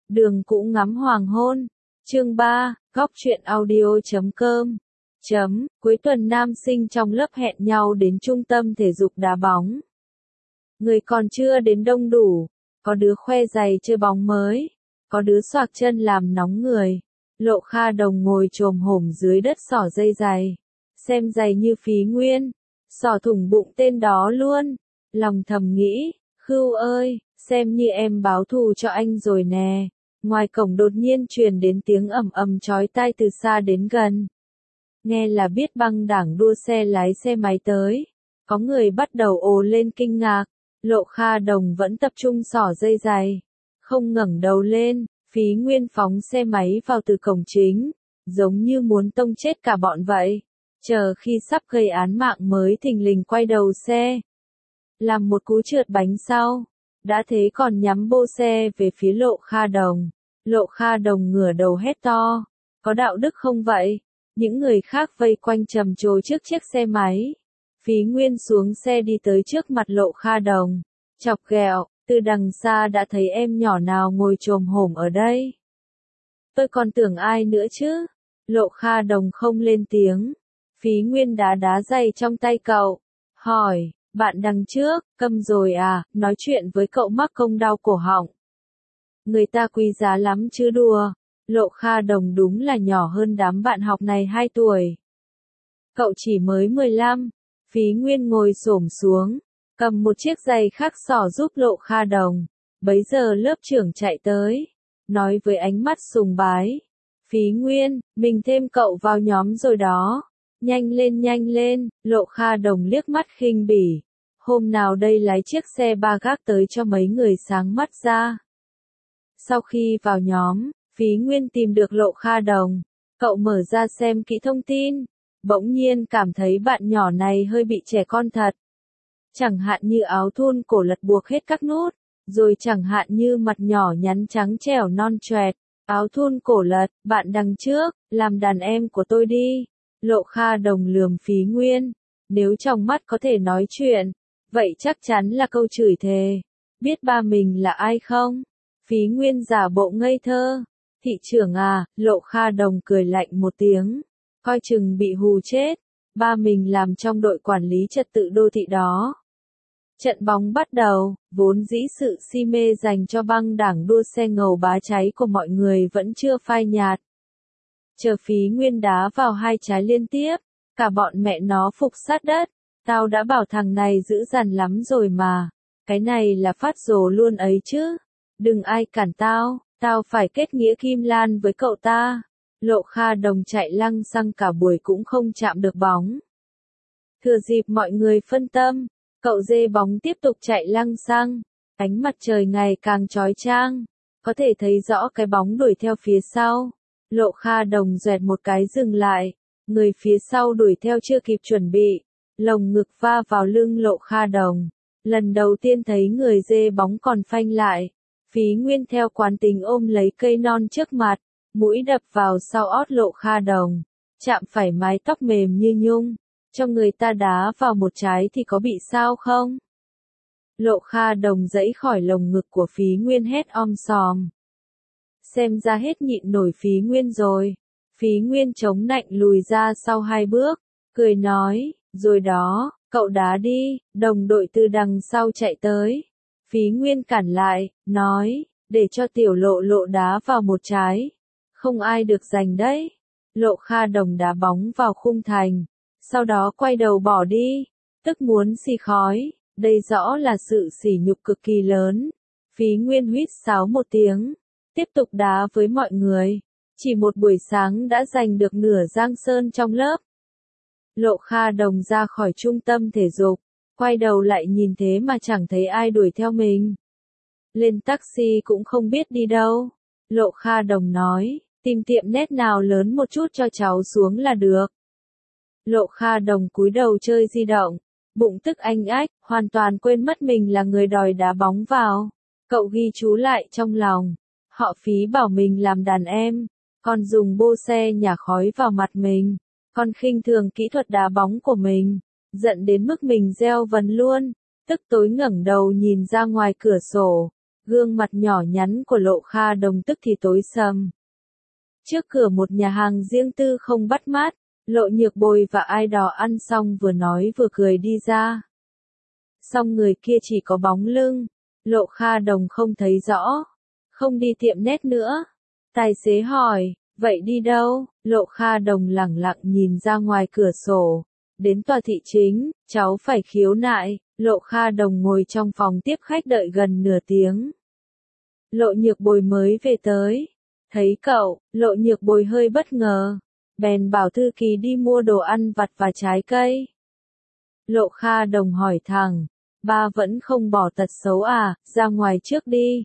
Đường cũ ngắm hoàng hôn. Chương 3, góc truyện audio.com. Cuối tuần nam sinh trong lớp hẹn nhau đến trung tâm thể dục đá bóng. Người còn chưa đến đông đủ, có đứa khoe giày chơi bóng mới, có đứa xoạc chân làm nóng người. Lộ Kha Đồng ngồi chồm hổm dưới đất xỏ dây giày, xem giày như phí nguyên, xỏ thủng bụng tên đó luôn. Lòng thầm nghĩ, Khưu ơi, xem như em báo thù cho anh rồi nè. Ngoài cổng đột nhiên truyền đến tiếng ầm ầm chói tai từ xa đến gần. Nghe là biết băng đảng đua xe lái xe máy tới. Có người bắt đầu ồ lên kinh ngạc. Lộ Kha Đồng vẫn tập trung xỏ dây giày, không ngẩng đầu lên. Phí Nguyên phóng xe máy vào từ cổng chính, giống như muốn tông chết cả bọn vậy. Chờ khi sắp gây án mạng mới thình lình quay đầu xe, làm một cú trượt bánh sau. Đã thế còn nhắm bô xe về phía Lộ Kha Đồng. Lộ Kha Đồng ngửa đầu hét to, có đạo đức không vậy? Những người khác vây quanh trầm trồ trước chiếc xe máy. Phí Nguyên xuống xe đi tới trước mặt Lộ Kha Đồng, chọc ghẹo, từ đằng xa đã thấy em nhỏ nào ngồi chồm hổm ở đây. Tôi còn tưởng ai nữa chứ? Lộ Kha Đồng không lên tiếng. Phí Nguyên đá đá giày trong tay cậu, hỏi, bạn đằng trước, câm rồi à, nói chuyện với cậu mắc công đau cổ họng. Người ta quý giá lắm chứ đùa. Lộ Kha Đồng đúng là nhỏ hơn đám bạn học này 2 tuổi. Cậu chỉ mới 15. Phí Nguyên ngồi xổm xuống, cầm một chiếc giày khác xỏ giúp Lộ Kha Đồng. Bấy giờ lớp trưởng chạy tới, nói với ánh mắt sùng bái. Phí Nguyên, mình thêm cậu vào nhóm rồi đó. Nhanh lên, Lộ Kha Đồng liếc mắt khinh bỉ. Hôm nào đây lái chiếc xe ba gác tới cho mấy người sáng mắt ra. Sau khi vào nhóm, Phí Nguyên tìm được Lộ Kha Đồng. Cậu mở ra xem kỹ thông tin. Bỗng nhiên cảm thấy bạn nhỏ này hơi bị trẻ con thật. Chẳng hạn như áo thun cổ lật buộc hết các nút, rồi chẳng hạn như mặt nhỏ nhắn trắng trẻo non choẹt, áo thun cổ lật, bạn đằng trước, làm đàn em của tôi đi. Lộ Kha Đồng lườm Phí Nguyên, nếu trong mắt có thể nói chuyện, vậy chắc chắn là câu chửi thề. Biết ba mình là ai không? Phí Nguyên giả bộ ngây thơ. Thị trưởng à, Lộ Kha Đồng cười lạnh một tiếng, coi chừng bị hù chết. Ba mình làm trong đội quản lý trật tự đô thị đó. Trận bóng bắt đầu, vốn dĩ sự si mê dành cho băng đảng đua xe ngầu bá cháy của mọi người vẫn chưa phai nhạt. Chờ Phí Nguyên đá vào 2 trái liên tiếp, cả bọn mẹ nó phục sát đất. Tao đã bảo thằng này dữ dằn lắm rồi mà. Cái này là phát rồ luôn ấy chứ. Đừng ai cản tao, tao phải kết nghĩa kim lan với cậu ta. Lộ Kha Đồng chạy lăng xăng cả buổi cũng không chạm được bóng. Thừa dịp mọi người phân tâm, cậu dê bóng tiếp tục chạy lăng xăng. Ánh mặt trời ngày càng chói chang, có thể thấy rõ cái bóng đuổi theo phía sau. Lộ Kha Đồng doẹt một cái dừng lại, người phía sau đuổi theo chưa kịp chuẩn bị, lồng ngực va vào lưng Lộ Kha Đồng. Lần đầu tiên thấy người dê bóng còn phanh lại. Phí Nguyên theo quán tính ôm lấy cây non trước mặt, mũi đập vào sau ót Lộ Kha Đồng, chạm phải mái tóc mềm như nhung. Cho người ta đá vào một trái thì có bị sao không? Lộ Kha Đồng giãy khỏi lồng ngực của Phí Nguyên hét om sòm. Xem ra hết nhịn nổi Phí Nguyên rồi. Phí Nguyên chống nạnh lùi ra sau 2 bước, cười nói, rồi đó, cậu đá đi. Đồng đội từ đằng sau chạy tới. Phí Nguyên cản lại, nói, để cho tiểu Lộ Lộ đá vào một trái. Không ai được giành đấy. Lộ Kha Đồng đá bóng vào khung thành, sau đó quay đầu bỏ đi, tức muốn xì khói. Đây rõ là sự sỉ nhục cực kỳ lớn. Phí Nguyên huýt sáo một tiếng, tiếp tục đá với mọi người. Chỉ một buổi sáng đã giành được nửa giang sơn trong lớp. Lộ Kha Đồng ra khỏi trung tâm thể dục, quay đầu lại nhìn thế mà chẳng thấy ai đuổi theo mình. Lên taxi cũng không biết đi đâu. Lộ Kha Đồng nói, tìm tiệm net nào lớn một chút cho cháu xuống là được. Lộ Kha Đồng cúi đầu chơi di động, bụng tức anh ách, hoàn toàn quên mất mình là người đòi đá bóng vào. Cậu ghi chú lại trong lòng, họ Phí bảo mình làm đàn em, còn dùng bô xe nhả khói vào mặt mình, còn khinh thường kỹ thuật đá bóng của mình, giận đến mức mình gieo vần luôn. Tức tối ngẩng đầu nhìn ra ngoài cửa sổ, Gương mặt nhỏ nhắn của Lộ Kha Đồng tức thì tối sầm. Trước cửa một nhà hàng riêng tư không bắt mát, Lộ Nhược Bồi và ai đó ăn xong vừa nói vừa cười đi ra. Song người kia chỉ có bóng lưng, Lộ Kha Đồng không thấy rõ. Không đi tiệm nét nữa. Tài xế hỏi, vậy đi đâu? Lộ Kha Đồng lẳng lặng nhìn ra ngoài cửa sổ. Đến tòa thị chính, cháu phải khiếu nại. Lộ Kha Đồng ngồi trong phòng tiếp khách đợi gần nửa tiếng. Lộ Nhược Bồi mới về tới. Thấy cậu, Lộ Nhược Bồi hơi bất ngờ. Bèn bảo thư ký đi mua đồ ăn vặt và trái cây. Lộ Kha Đồng hỏi thẳng, ba vẫn không bỏ tật xấu à, ra ngoài trước đi.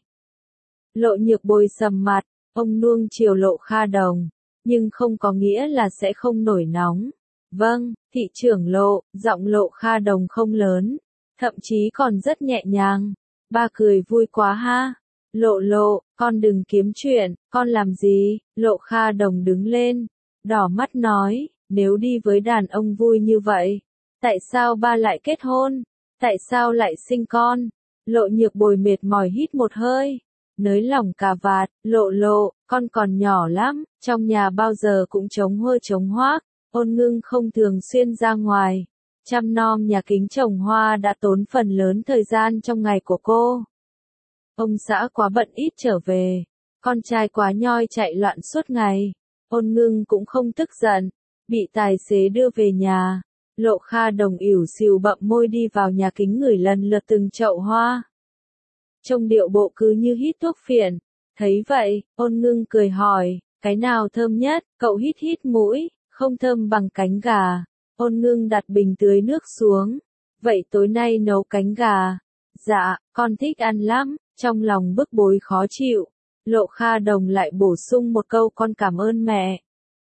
Lộ Nhược Bồi sầm mặt, ông nuông chiều Lộ Kha Đồng, nhưng không có nghĩa là sẽ không nổi nóng. Vâng, thị trưởng Lộ, giọng Lộ Kha Đồng không lớn, thậm chí còn rất nhẹ nhàng. Ba cười vui quá ha. Lộ, con đừng kiếm chuyện, con làm gì? Lộ Kha Đồng đứng lên, đỏ mắt nói, nếu đi với đàn ông vui như vậy, tại sao ba lại kết hôn? Tại sao lại sinh con? Lộ Nhược Bồi mệt mỏi hít một hơi, nới lỏng cà vạt, Lộ, con còn nhỏ lắm, trong nhà bao giờ cũng trống hơ trống hoác. Ôn Ngưng không thường xuyên ra ngoài, chăm nom nhà kính trồng hoa đã tốn phần lớn thời gian trong ngày của cô. Ông xã quá bận ít trở về, con trai quá nhoi chạy loạn suốt ngày. Ôn Ngưng cũng không tức giận, bị tài xế đưa về nhà. Lộ Kha Đồng ỉu xìu bậm môi đi vào nhà kính ngửi lần lượt từng chậu hoa. Trông điệu bộ cứ như hít thuốc phiện. Thấy vậy, Ôn Ngưng cười hỏi, cái nào thơm nhất? Cậu hít mũi, không thơm bằng cánh gà. Ôn Ngưng đặt bình tưới nước xuống. Vậy tối nay nấu cánh gà? Dạ, con thích ăn lắm. Trong lòng bức bối khó chịu, Lộ Kha Đồng lại bổ sung một câu, con cảm ơn mẹ.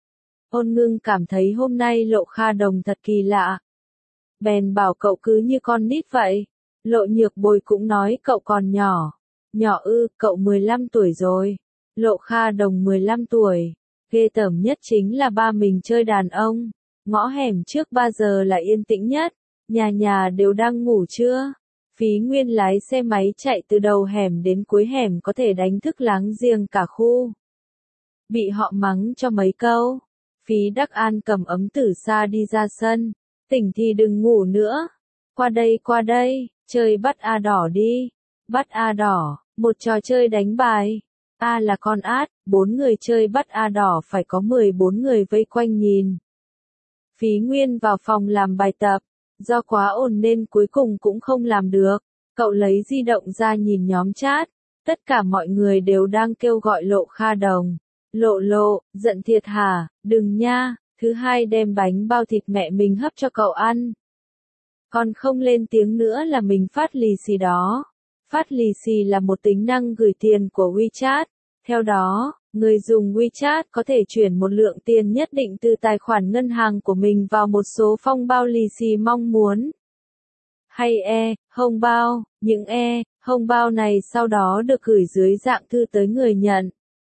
Ôn Ngưng cảm thấy hôm nay Lộ Kha Đồng thật kỳ lạ. Bèn bảo cậu cứ như con nít vậy. Lộ Nhược Bồi cũng nói cậu còn nhỏ. Nhỏ ư, cậu 15 tuổi rồi. Lộ Kha Đồng 15 tuổi. Ghê tởm nhất chính là ba mình chơi đàn ông. Ngõ hẻm trước 3 giờ là yên tĩnh nhất. Nhà nhà đều đang ngủ trưa. Phí Nguyên lái xe máy chạy từ đầu hẻm đến cuối hẻm có thể đánh thức láng giềng cả khu. Bị họ mắng cho mấy câu. Phí Đắc An cầm ấm từ xa đi ra sân. Tỉnh thì đừng ngủ nữa. Qua đây, chơi bắt A đỏ đi. Bắt A đỏ, một trò chơi đánh bài. A là con át, 4 người chơi bắt A đỏ phải có 14 người vây quanh nhìn. Phí Nguyên vào phòng làm bài tập. Do quá ồn nên cuối cùng cũng không làm được. Cậu lấy di động ra nhìn nhóm chat. Tất cả mọi người đều đang kêu gọi Lộ Kha Đồng. Lộ, giận thiệt hả? Đừng nha, thứ hai đem bánh bao thịt mẹ mình hấp cho cậu ăn. Còn không lên tiếng nữa là mình phát lì xì đó. Phát lì xì là một tính năng gửi tiền của WeChat. Theo đó, người dùng WeChat có thể chuyển một lượng tiền nhất định từ tài khoản ngân hàng của mình vào một số phong bao lì xì mong muốn. Hay hông bao, những hông bao này sau đó được gửi dưới dạng thư tới người nhận.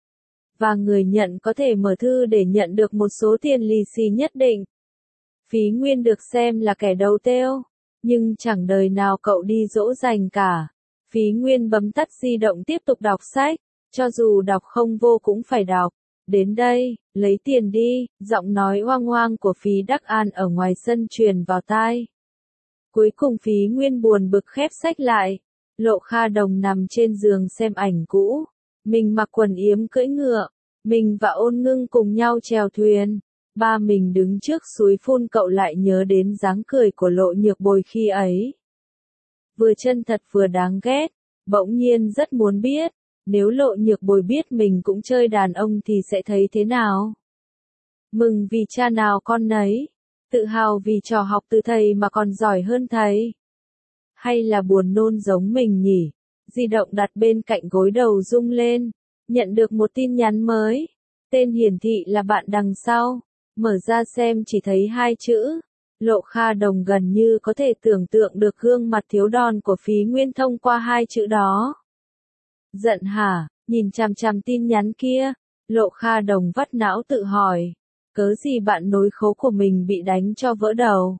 Và người nhận có thể mở thư để nhận được một số tiền lì xì nhất định. Phí Nguyên được xem là kẻ đầu têu, nhưng chẳng đời nào cậu đi dỗ dành cả. Phí Nguyên bấm tắt di động tiếp tục đọc sách, cho dù đọc không vô cũng phải đọc. Đến đây, lấy tiền đi, giọng nói oang oang của Phí Đắc An ở ngoài sân truyền vào tai. Cuối cùng Phí Nguyên buồn bực khép sách lại. Lộ Kha Đồng nằm trên giường xem ảnh cũ. Mình mặc quần yếm cưỡi ngựa. Mình và Ôn Ngưng cùng nhau chèo thuyền. Ba mình đứng trước suối phun, cậu lại nhớ đến dáng cười của Lộ Nhược Bồi khi ấy. Vừa chân thật vừa đáng ghét. Bỗng nhiên rất muốn biết, nếu Lộ Nhược Bồi biết mình cũng chơi đàn ông thì sẽ thấy thế nào? Mừng vì cha nào con nấy. Tự hào vì trò học từ thầy mà còn giỏi hơn thầy. Hay là buồn nôn giống mình nhỉ? Di động đặt bên cạnh gối đầu rung lên. Nhận được một tin nhắn mới. Tên hiển thị là bạn đằng sau. Mở ra xem chỉ thấy 2 chữ. Lộ Kha Đồng gần như có thể tưởng tượng được gương mặt thiếu đòn của Phí Nguyên thông qua 2 chữ đó. Giận hả? Nhìn chằm chằm tin nhắn kia. Lộ Kha Đồng vắt não tự hỏi. Cớ gì bạn nối khố của mình bị đánh cho vỡ đầu?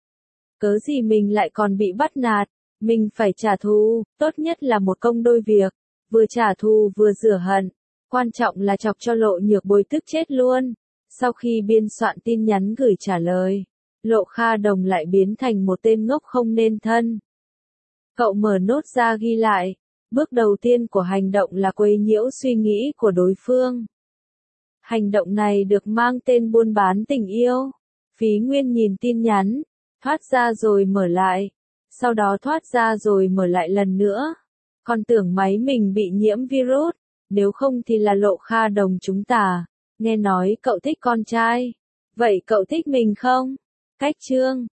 Cớ gì mình lại còn bị bắt nạt? Mình phải trả thù, tốt nhất là một công đôi việc. vừa trả thù vừa rửa hận. Quan trọng là chọc cho Lộ Nhược Bồi tức chết luôn. Sau khi biên soạn tin nhắn gửi trả lời, Lộ Kha Đồng lại biến thành một tên ngốc không nên thân. Cậu mở nốt ra ghi lại. Bước đầu tiên của hành động là quấy nhiễu suy nghĩ của đối phương. Hành động này được mang tên buôn bán tình yêu. Phí Nguyên nhìn tin nhắn, thoát ra rồi mở lại, sau đó thoát ra rồi mở lại lần nữa. Còn tưởng máy mình bị nhiễm virus, nếu không thì là Lộ Kha Đồng chúng ta. Nghe nói cậu thích con trai, vậy cậu thích mình không? Cách chương